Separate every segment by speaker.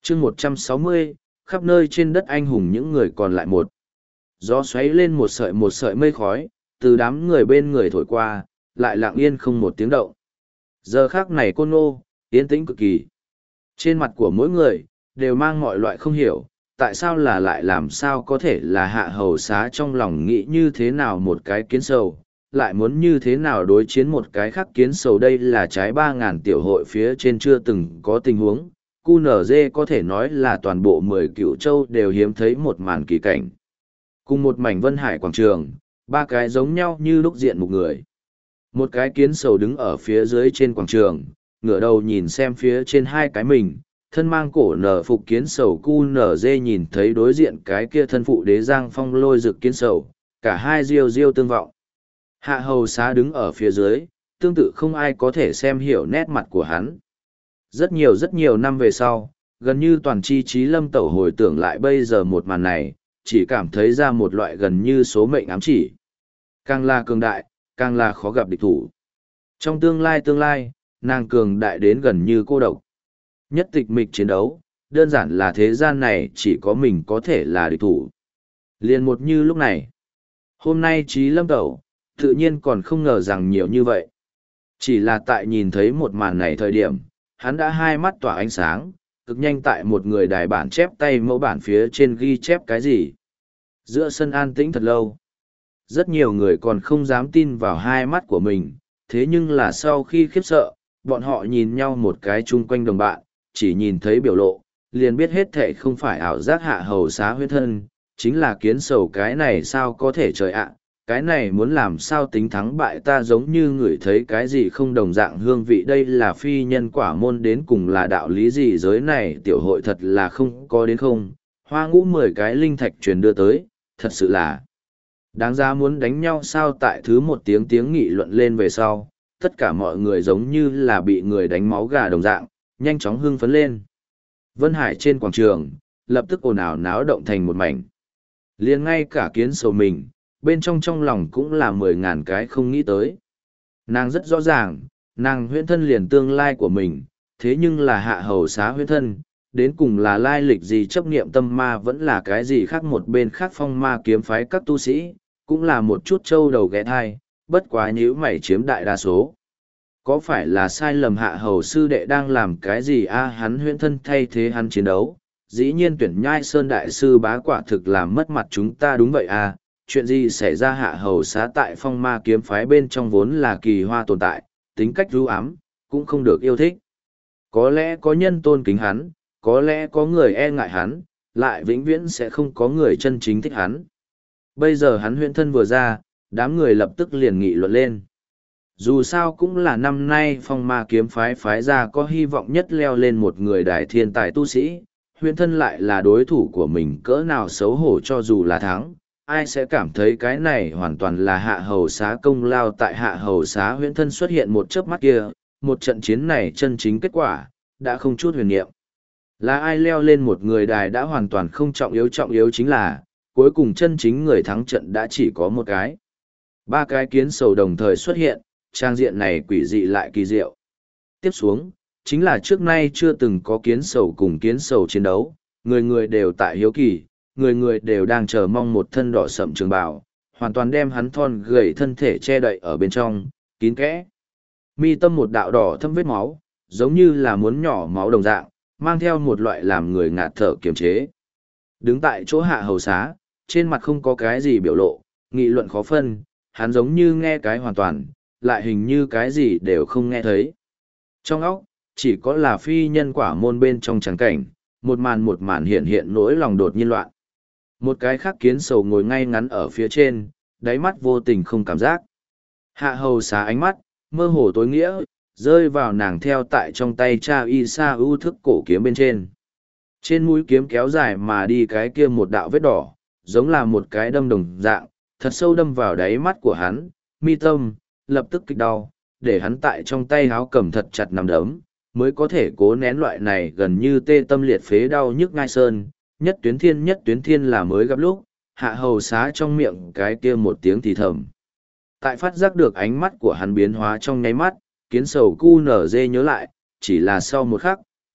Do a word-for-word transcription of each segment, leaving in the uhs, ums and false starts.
Speaker 1: chương một trăm sáu mươi, khắp nơi trên đất anh hùng những người còn lại một. Gió xoáy lên một sợi một sợi mây khói, từ đám người bên người thổi qua, lại lặng yên không một tiếng động. Giờ khác này Côn Ngô, yên tĩnh cực kỳ. Trên mặt của mỗi người, đều mang mọi loại không hiểu, tại sao là lại làm sao có thể là hạ hầu xá trong lòng nghĩ như thế nào một cái kiến sầu, lại muốn như thế nào đối chiến một cái khác kiến sầu. Đây là trái ba ngàn tiểu hội phía trên chưa từng có tình huống, cu nở dê có thể nói là toàn bộ mười cựu châu đều hiếm thấy một màn kỳ cảnh. Cùng một mảnh vân hải quảng trường, ba cái giống nhau như lúc diện một người. Một cái kiến sầu đứng ở phía dưới trên quảng trường, ngửa đầu nhìn xem phía trên hai cái mình, thân mang cổ nở phục kiến sầu cu nở dê nhìn thấy đối diện cái kia thân phụ đế giang phong lôi rực kiến sầu, cả hai riêu riêu tương vọng. Hạ hầu xá đứng ở phía dưới, tương tự không ai có thể xem hiểu nét mặt của hắn. Rất nhiều rất nhiều năm về sau, gần như toàn chi trí lâm tẩu hồi tưởng lại bây giờ một màn này, chỉ cảm thấy ra một loại gần như số mệnh ám chỉ. Càng là cường đại, càng là khó gặp địch thủ. Trong tương lai tương lai, nàng cường đại đến gần như cô độc. Nhất tịch mịch chiến đấu, đơn giản là thế gian này chỉ có mình có thể là địch thủ. Liền một như lúc này. Hôm nay trí lâm tẩu, tự nhiên còn không ngờ rằng nhiều như vậy. Chỉ là tại nhìn thấy một màn này thời điểm, hắn đã hai mắt tỏa ánh sáng, cực nhanh tại một người đài bản chép tay mẫu bản phía trên ghi chép cái gì. Giữa sân an tĩnh thật lâu. Rất nhiều người còn không dám tin vào hai mắt của mình, thế nhưng là sau khi khiếp sợ, bọn họ nhìn nhau một cái chung quanh đồng bạn, chỉ nhìn thấy biểu lộ, liền biết hết thệ không phải ảo giác hạ hầu xá huyết thân, chính là kiến sầu. Cái này sao có thể trời ạ, cái này muốn làm sao tính thắng bại. Ta giống như ngửi thấy cái gì không đồng dạng hương vị. Đây là phi nhân quả môn đến cùng là đạo lý gì, giới này tiểu hội thật là không có đến không. Hoa ngũ mười cái linh thạch truyền đưa tới, thật sự là đáng giá muốn đánh nhau sao. Tại thứ một tiếng tiếng nghị luận lên về sau, tất cả mọi người giống như là bị người đánh máu gà đồng dạng, nhanh chóng hưng phấn lên. Vân Hải trên quảng trường, lập tức ồn ào náo động thành một mảnh. Liền ngay cả kiến sầu mình, bên trong trong lòng cũng là mười ngàn cái không nghĩ tới. Nàng rất rõ ràng, nàng huyễn thân liền tương lai của mình, thế nhưng là hạ hầu xá huyễn thân, đến cùng là lai lịch gì, chấp niệm tâm ma vẫn là cái gì khác. Một bên khác phong ma kiếm phái các tu sĩ, cũng là một chút trâu đầu ghé thai, bất quá nhíu mày chiếm đại đa số. Có phải là sai lầm hạ hầu sư đệ đang làm cái gì a? Hắn huyễn thân thay thế hắn chiến đấu, dĩ nhiên tuyển nhai sơn đại sư bá quả thực làm mất mặt chúng ta. Đúng vậy a, chuyện gì xảy ra? Hạ hầu xá tại phong ma kiếm phái bên trong vốn là kỳ hoa tồn tại, tính cách ru ám, cũng không được yêu thích. Có lẽ có nhân tôn kính hắn, có lẽ có người e ngại hắn, lại vĩnh viễn sẽ không có người chân chính thích hắn. Bây giờ hắn huyễn thân vừa ra, đám người lập tức liền nghị luận lên. Dù sao cũng là năm nay phong ma kiếm phái phái ra có hy vọng nhất leo lên một người đại thiên tài tu sĩ, huyễn thân lại là đối thủ của mình, cỡ nào xấu hổ. cho dù là thắng, ai sẽ cảm thấy cái này hoàn toàn là hạ hầu xá công lao. Tại hạ hầu xá huyễn thân xuất hiện một chớp mắt kia, một trận chiến này chân chính kết quả, đã không chút huyền niệm. Là ai leo lên một người đài đã hoàn toàn không trọng yếu, trọng yếu chính là, cuối cùng chân chính người thắng trận đã chỉ có một cái. Ba cái kiến sầu đồng thời xuất hiện, trang diện này quỷ dị lại kỳ diệu. Tiếp xuống, chính là trước nay chưa từng có kiến sầu cùng kiến sầu chiến đấu, người người đều tại hiếu kỳ, người người đều đang chờ mong một thân đỏ sậm trường bào, hoàn toàn đem hắn thon gầy thân thể che đậy ở bên trong, kín kẽ. Mi tâm một đạo đỏ thâm vết máu, giống như là muốn nhỏ máu đồng dạng, mang theo một loại làm người ngạt thở kiềm chế. Đứng tại chỗ hạ hầu xá, trên mặt không có cái gì biểu lộ, nghị luận khó phân, hắn giống như nghe cái hoàn toàn, lại hình như cái gì đều không nghe thấy. Trong óc, chỉ có là phi nhân quả môn bên trong trắng cảnh, một màn một màn hiện hiện nỗi lòng đột nhiên loạn. Một cái khác kiến sầu ngồi ngay ngắn ở phía trên, đáy mắt vô tình không cảm giác. Hạ hầu xá ánh mắt, mơ hồ tối nghĩa, rơi vào nàng theo tại trong tay cha y sa ưu thức cổ kiếm bên trên. Trên mũi kiếm kéo dài mà đi cái kia một đạo vết đỏ, giống là một cái đâm đồng dạng, thật sâu đâm vào đáy mắt của hắn, mi tâm, lập tức kịch đau, để hắn tại trong tay háo cầm thật chặt nằm đấm, mới có thể cố nén loại này gần như tê tâm liệt phế đau nhức ngai sơn. Nhất tuyến thiên nhất tuyến thiên là mới gặp lúc, hạ hầu xá trong miệng cái kia một tiếng thì thầm. Tại phát giác được ánh mắt của hắn biến hóa trong nháy mắt, kiến sầu cu nở dê nhớ lại, chỉ là sau một khắc,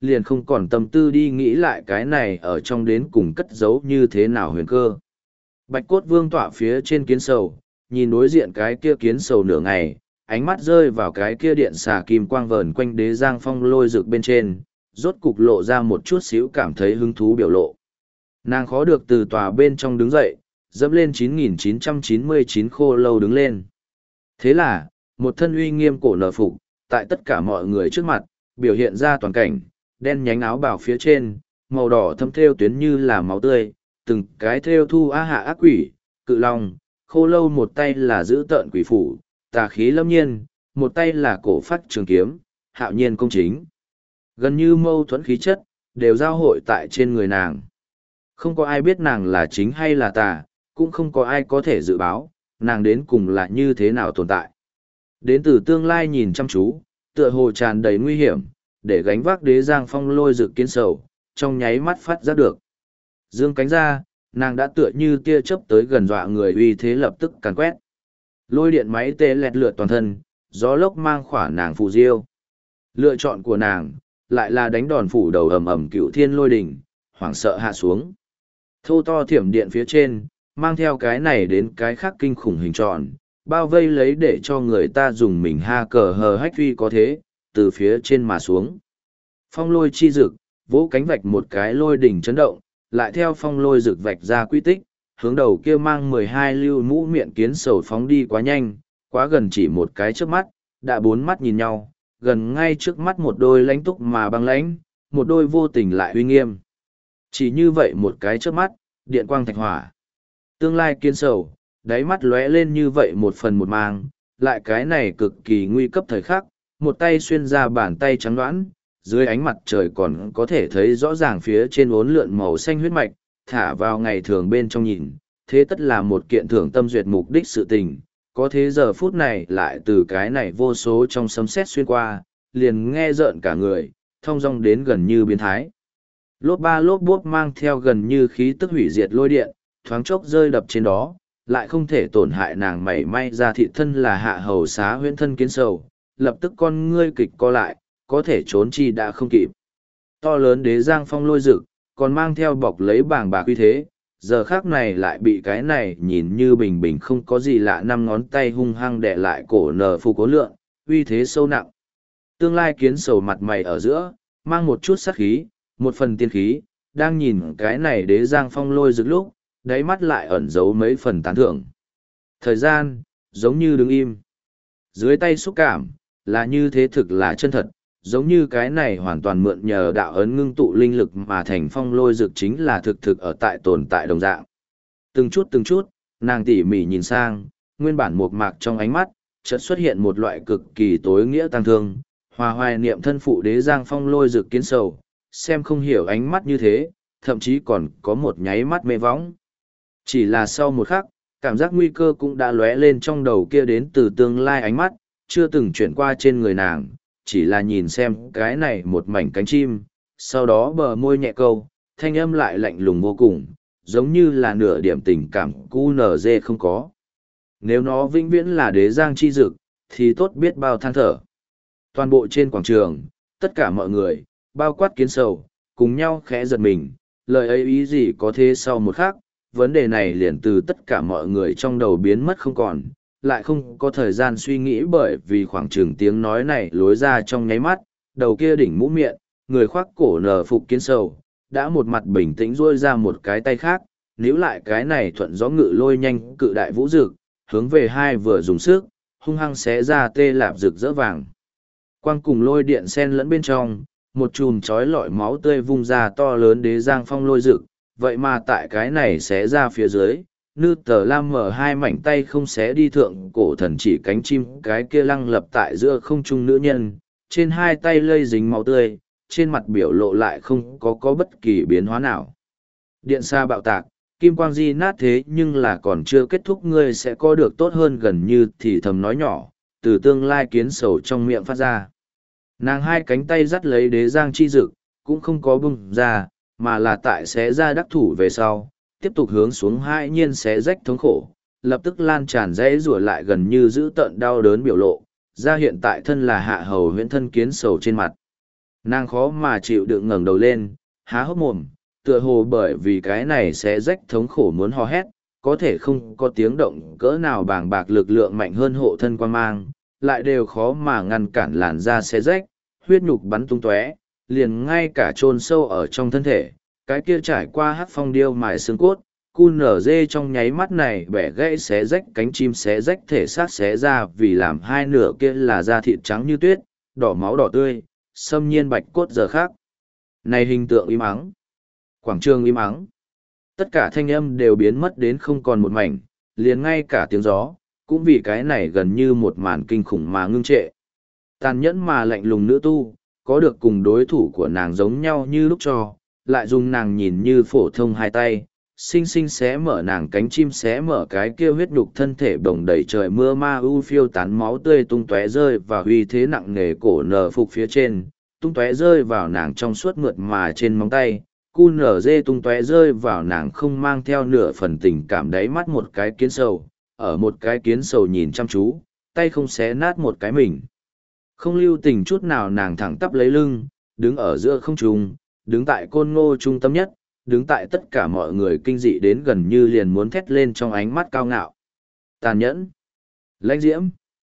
Speaker 1: liền không còn tâm tư đi nghĩ lại cái này ở trong đến cùng cất giấu như thế nào huyền cơ. Bạch cốt vương tọa phía trên kiến sầu, nhìn đối diện cái kia kiến sầu nửa ngày, ánh mắt rơi vào cái kia điện xà kim quang vờn quanh đế giang phong lôi rực bên trên, rốt cục lộ ra một chút xíu cảm thấy hứng thú biểu lộ. Nàng khó được từ tòa bên trong đứng dậy, dẫm lên chín nghìn chín trăm chín mươi chín khô lâu đứng lên. Thế là, một thân uy nghiêm cổ nở phục, tại tất cả mọi người trước mặt, biểu hiện ra toàn cảnh, đen nhánh áo bào phía trên, màu đỏ thâm thêu tuyến như là máu tươi, từng cái thêu thu á hạ ác quỷ, cự long, khô lâu một tay là giữ tợn quỷ phủ, tà khí lâm nhiên, một tay là cổ phát trường kiếm, hạo nhiên công chính. Gần như mâu thuẫn khí chất, đều giao hội tại trên người nàng. Không có ai biết nàng là chính hay là tà, cũng không có ai có thể dự báo, nàng đến cùng là như thế nào tồn tại. Đến từ tương lai nhìn chăm chú, tựa hồ tràn đầy nguy hiểm, để gánh vác đế giang phong lôi rực kiến sầu, trong nháy mắt phát giác được. Dương cánh ra, nàng đã tựa như tia chớp tới gần dọa người uy thế lập tức càn quét. Lôi điện máy tê lẹt lượt toàn thân, gió lốc mang khỏa nàng phù diêu. Lựa chọn của nàng, lại là đánh đòn phủ đầu ầm ầm cựu thiên lôi đỉnh, hoảng sợ hạ xuống. Thô to thiểm điện phía trên, mang theo cái này đến cái khác kinh khủng hình tròn, bao vây lấy để cho người ta dùng mình ha cờ hờ hách uy có thế, từ phía trên mà xuống. Phong lôi chi rực, vỗ cánh vạch một cái lôi đỉnh chấn động, lại theo phong lôi rực vạch ra quy tích, hướng đầu kia mang mười hai lưu mũ miệng kiến sầu phóng đi quá nhanh, quá gần chỉ một cái trước mắt, đã bốn mắt nhìn nhau, gần ngay trước mắt một đôi lãnh túc mà băng lãnh, một đôi vô tình lại uy nghiêm. Chỉ như vậy một cái trước mắt, điện quang thạch hỏa. Tương lai kiến sầu, đáy mắt lóe lên như vậy một phần một mang, lại cái này cực kỳ nguy cấp thời khắc, một tay xuyên ra bàn tay trắng đoán, dưới ánh mặt trời còn có thể thấy rõ ràng phía trên uốn lượn màu xanh huyết mạch, thả vào ngày thường bên trong nhìn, thế tất là một kiện thưởng tâm duyệt mục đích sự tình, có thế giờ phút này lại từ cái này vô số trong sấm sét xuyên qua, liền nghe rợn cả người, thong dong đến gần như biến thái. Lốp ba lốp bốp mang theo gần như khí tức hủy diệt lôi điện, thoáng chốc rơi đập trên đó, lại không thể tổn hại nàng mảy may ra thị thân là hạ hầu xá huyễn thân kiến sầu, lập tức con ngươi kịch co lại, có thể trốn chi đã không kịp. To lớn đế giang phong lôi rực, còn mang theo bọc lấy bảng bạc uy thế, giờ khác này lại bị cái này nhìn như bình bình không có gì lạ năm ngón tay hung hăng đè lại cổ nở phù cố lượng, uy thế sâu nặng. Tương lai kiến sầu mặt mày ở giữa, mang một chút sát khí, một phần tiên khí, đang nhìn cái này đế giang phong lôi rực lúc, đáy mắt lại ẩn giấu mấy phần tán thưởng. Thời gian, giống như đứng im. Dưới tay xúc cảm, là như thế thực là chân thật, giống như cái này hoàn toàn mượn nhờ đạo ấn ngưng tụ linh lực mà thành phong lôi dược chính là thực thực ở tại tồn tại đồng dạng. Từng chút từng chút, nàng tỉ mỉ nhìn sang, nguyên bản một mạc trong ánh mắt, chợt xuất hiện một loại cực kỳ tối nghĩa tăng thương, hòa hoài niệm thân phụ đế giang phong lôi dược kiến sầu, xem không hiểu ánh mắt như thế, thậm chí còn có một nháy mắt mê võng. Chỉ là sau một khắc, cảm giác nguy cơ cũng đã lóe lên trong đầu kia đến từ tương lai ánh mắt, chưa từng chuyển qua trên người nàng, chỉ là nhìn xem cái này một mảnh cánh chim, sau đó bờ môi nhẹ câu, thanh âm lại lạnh lùng vô cùng, giống như là nửa điểm tình cảm cu nở dê không có. Nếu nó vĩnh viễn là đế giang chi dực, thì tốt biết bao than thở. Toàn bộ trên quảng trường, tất cả mọi người, bao quát kiến sầu, cùng nhau khẽ giật mình, lời ấy ý gì có thế sau một khắc, vấn đề này liền từ tất cả mọi người trong đầu biến mất không còn, lại không có thời gian suy nghĩ bởi vì khoảng trường tiếng nói này lối ra trong nháy mắt, đầu kia đỉnh mũ miệng, người khoác cổ nở phục kiến sầu, đã một mặt bình tĩnh duỗi ra một cái tay khác, níu lại cái này thuận gió ngự lôi nhanh cự đại vũ dực, hướng về hai vừa dùng sức, hung hăng xé ra tê lạp rực rỡ vàng. Quang cùng lôi điện sen lẫn bên trong, một chùm chói lọi máu tươi vung ra to lớn đế giang phong lôi rực, vậy mà tại cái này xé ra phía dưới, nư tờ lam mở hai mảnh tay không xé đi thượng cổ thần chỉ cánh chim cái kia lăng lập tại giữa không trung nữ nhân, trên hai tay lây dính máu tươi, trên mặt biểu lộ lại không có có bất kỳ biến hóa nào. Điện xa bạo tạc, kim quang di nát thế nhưng là còn chưa kết thúc ngươi sẽ có được tốt hơn gần như thì thầm nói nhỏ, từ tương lai kiến sầu trong miệng phát ra. Nàng hai cánh tay dắt lấy đế giang chi dực, cũng không có bung ra, mà là tại xé ra đắc thủ về sau, tiếp tục hướng xuống hai nhiên xé rách thống khổ, lập tức lan tràn dãy rủa lại gần như giữ tận đau đớn biểu lộ, ra hiện tại thân là hạ hầu huyễn thân kiến sầu trên mặt. Nàng khó mà chịu đựng ngẩng đầu lên, há hốc mồm, tựa hồ bởi vì cái này sẽ rách thống khổ muốn hò hét, có thể không có tiếng động cỡ nào bàng bạc lực lượng mạnh hơn hộ thân quan mang, lại đều khó mà ngăn cản làn da sẽ rách, huyết nhục bắn tung tóe, liền ngay cả chôn sâu ở trong thân thể, cái kia trải qua hắc phong điêu mài xương cốt, cu nở dê trong nháy mắt này bẻ gãy xé rách cánh chim xé rách thể xác xé ra vì làm hai nửa kia là da thịt trắng như tuyết, đỏ máu đỏ tươi, xâm nhiên bạch cốt giờ khác. Này hình tượng im ắng, quảng trường im ắng, tất cả thanh âm đều biến mất đến không còn một mảnh, liền ngay cả tiếng gió, cũng vì cái này gần như một màn kinh khủng mà ngưng trệ. Tàn nhẫn mà lạnh lùng nữ tu, có được cùng đối thủ của nàng giống nhau như lúc cho, lại dùng nàng nhìn như phổ thông hai tay, xinh xinh xé mở nàng cánh chim xé mở cái kia huyết đục thân thể bồng đầy trời mưa ma u phiêu tán máu tươi tung tóe rơi và uy thế nặng nề cổ nở phục phía trên, tung tóe rơi vào nàng trong suốt mượt mà trên móng tay, cu nở dê tung tóe rơi vào nàng không mang theo nửa phần tình cảm đáy mắt một cái kiến sầu, ở một cái kiến sầu nhìn chăm chú, tay không xé nát một cái mình. Không lưu tình chút nào nàng thẳng tắp lấy lưng, đứng ở giữa không trung, đứng tại côn ngô trung tâm nhất, đứng tại tất cả mọi người kinh dị đến gần như liền muốn thét lên trong ánh mắt cao ngạo. Tàn nhẫn, lãnh diễm,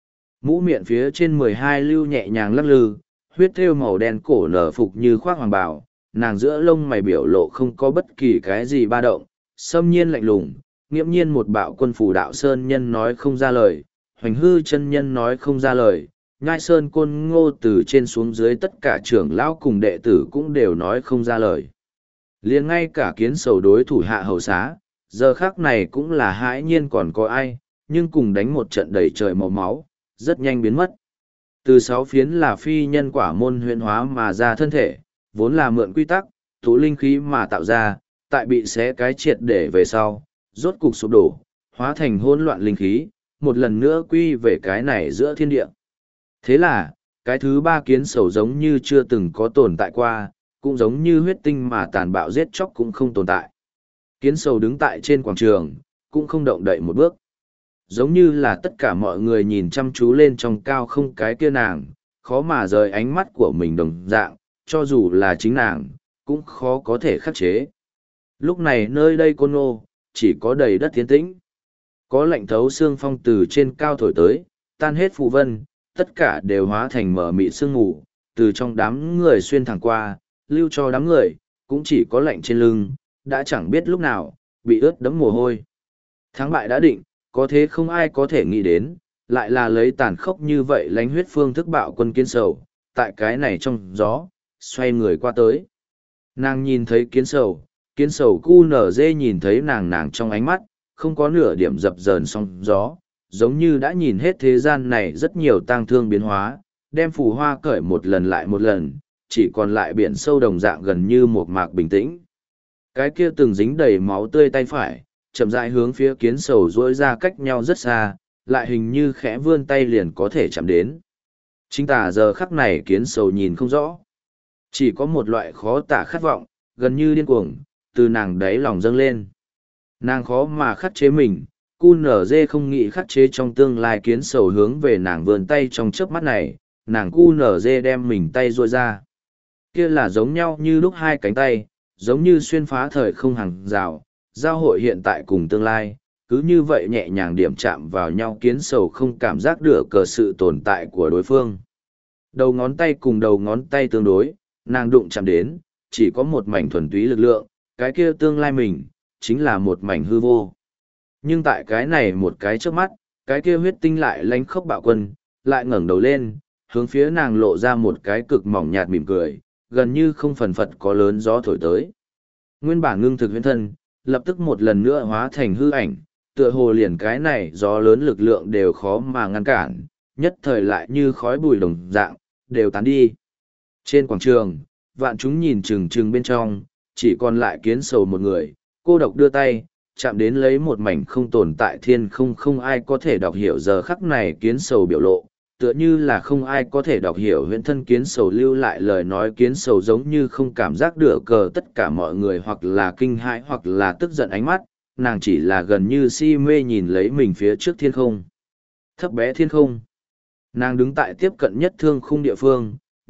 Speaker 1: mũ miệng phía trên mười hai lưu nhẹ nhàng lắc lư, huyết thêu màu đen cổ nở phục như khoác hoàng bào, nàng giữa lông mày biểu lộ không có bất kỳ cái gì ba động, xâm nhiên lạnh lùng, nghiễm nhiên một bạo quân phủ đạo sơn nhân nói không ra lời, hoành hư chân nhân nói không ra lời, nhai sơn côn ngô từ trên xuống dưới tất cả trưởng lão cùng đệ tử cũng đều nói không ra lời. Liền ngay cả kiến sầu đối thủ hạ hầu xá, giờ khác này cũng là hãi nhiên còn có ai, nhưng cùng đánh một trận đầy trời màu máu, rất nhanh biến mất. Từ sáu phiến là phi nhân quả môn huyện hóa mà ra thân thể, vốn là mượn quy tắc, tụ linh khí mà tạo ra, tại bị xé cái triệt để về sau, rốt cục sụp đổ, hóa thành hỗn loạn linh khí, một lần nữa quy về cái này giữa thiên địa. Thế là, cái thứ ba kiến sầu giống như chưa từng có tồn tại qua, cũng giống như huyết tinh mà tàn bạo giết chóc cũng không tồn tại. Kiến sầu đứng tại trên quảng trường, cũng không động đậy một bước. Giống như là tất cả mọi người nhìn chăm chú lên trong cao không cái kia nàng, khó mà rời ánh mắt của mình đồng dạng, cho dù là chính nàng, cũng khó có thể khắc chế. Lúc này nơi đây côn ngô, chỉ có đầy đất tiến tĩnh. Có lạnh thấu xương phong từ trên cao thổi tới, tan hết phù vân, tất cả đều hóa thành mở mịt sương mù, từ trong đám người xuyên thẳng qua, lưu cho đám người, cũng chỉ có lạnh trên lưng, đã chẳng biết lúc nào, bị ướt đẫm mồ hôi. Thắng bại đã định, có thế không ai có thể nghĩ đến, lại là lấy tàn khốc như vậy lánh huyết phương thức bạo quân kiến sầu, tại cái này trong gió, xoay người qua tới. Nàng nhìn thấy kiến sầu, kiến sầu cu nở dê nhìn thấy nàng nàng trong ánh mắt, không có nửa điểm dập dờn song gió, giống như đã nhìn hết thế gian này rất nhiều tang thương biến hóa, đem phù hoa cởi một lần lại một lần, chỉ còn lại biển sâu đồng dạng gần như một mạc bình tĩnh. Cái kia từng dính đầy máu tươi tay phải, chậm rãi hướng phía kiến sầu duỗi ra cách nhau rất xa, lại hình như khẽ vươn tay liền có thể chạm đến. Chính tả giờ khắc này kiến sầu nhìn không rõ. Chỉ có một loại khó tả khát vọng, gần như điên cuồng, từ nàng đáy lòng dâng lên. Nàng khó mà khắc chế mình, cu nở dê không nghĩ khắc chế trong tương lai kiến sầu hướng về nàng vươn tay trong chớp mắt này, nàng cu nở dê đem mình tay ruôi ra. Kia là giống nhau như lúc hai cánh tay, giống như xuyên phá thời không hàng rào, giao hội hiện tại cùng tương lai, cứ như vậy nhẹ nhàng điểm chạm vào nhau kiến sầu không cảm giác được cờ sự tồn tại của đối phương. Đầu ngón tay cùng đầu ngón tay tương đối, nàng đụng chạm đến, chỉ có một mảnh thuần túy lực lượng, cái kia tương lai mình, chính là một mảnh hư vô. Nhưng tại cái này một cái trước mắt, cái kia huyết tinh lại lánh khốc bạo quân, lại ngẩng đầu lên, hướng phía nàng lộ ra một cái cực mỏng nhạt mỉm cười, gần như không phần phật có lớn gió thổi tới. Nguyên bản ngưng thực huyễn thân, lập tức một lần nữa hóa thành hư ảnh, tựa hồ liền cái này gió lớn lực lượng đều khó mà ngăn cản, nhất thời lại như khói bụi đồng dạng, đều tán đi. Trên quảng trường, vạn chúng nhìn chừng chừng bên trong, chỉ còn lại kiến sầu một người, cô độc đưa tay, chạm đến lấy một mảnh không tồn tại thiên không không ai có thể đọc hiểu giờ khắc này kiến sầu biểu lộ, tựa như là không ai có thể đọc hiểu huyễn thân kiến sầu lưu lại lời nói kiến sầu giống như không cảm giác được cờ tất cả mọi người hoặc là kinh hãi hoặc là tức giận ánh mắt, nàng chỉ là gần như si mê nhìn lấy mình phía trước thiên không. Thấp bé thiên không. Nàng đứng tại tiếp cận nhất thương khung địa phương,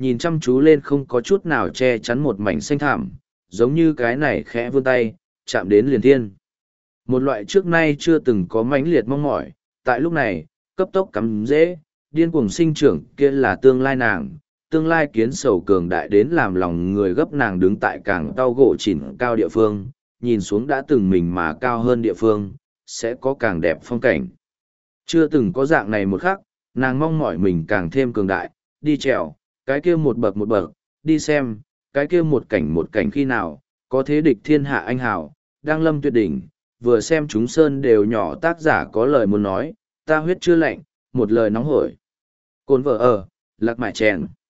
Speaker 1: nhìn chăm chú lên không có chút nào che chắn một mảnh xanh thảm, giống như cái này khẽ vươn tay, chạm đến liền thiên. Một loại trước nay chưa từng có mãnh liệt mong mỏi, tại lúc này, cấp tốc cắm dễ, điên cuồng sinh trưởng kia là tương lai nàng, tương lai kiến sầu cường đại đến làm lòng người gấp nàng đứng tại càng tao gỗ chỉnh cao địa phương, nhìn xuống đã từng mình mà cao hơn địa phương, sẽ có càng đẹp phong cảnh. Chưa từng có dạng này một khắc, nàng mong mỏi mình càng thêm cường đại, đi trèo, cái kia một bậc một bậc, đi xem, cái kia một cảnh một cảnh khi nào, có thế địch thiên hạ anh hào, đang lâm tuyệt đỉnh, vừa xem chúng sơn đều nhỏ tác giả có lời muốn nói, ta huyết chưa lạnh, một lời nóng hổi. Cồn vợ ở, lạc mại chèn.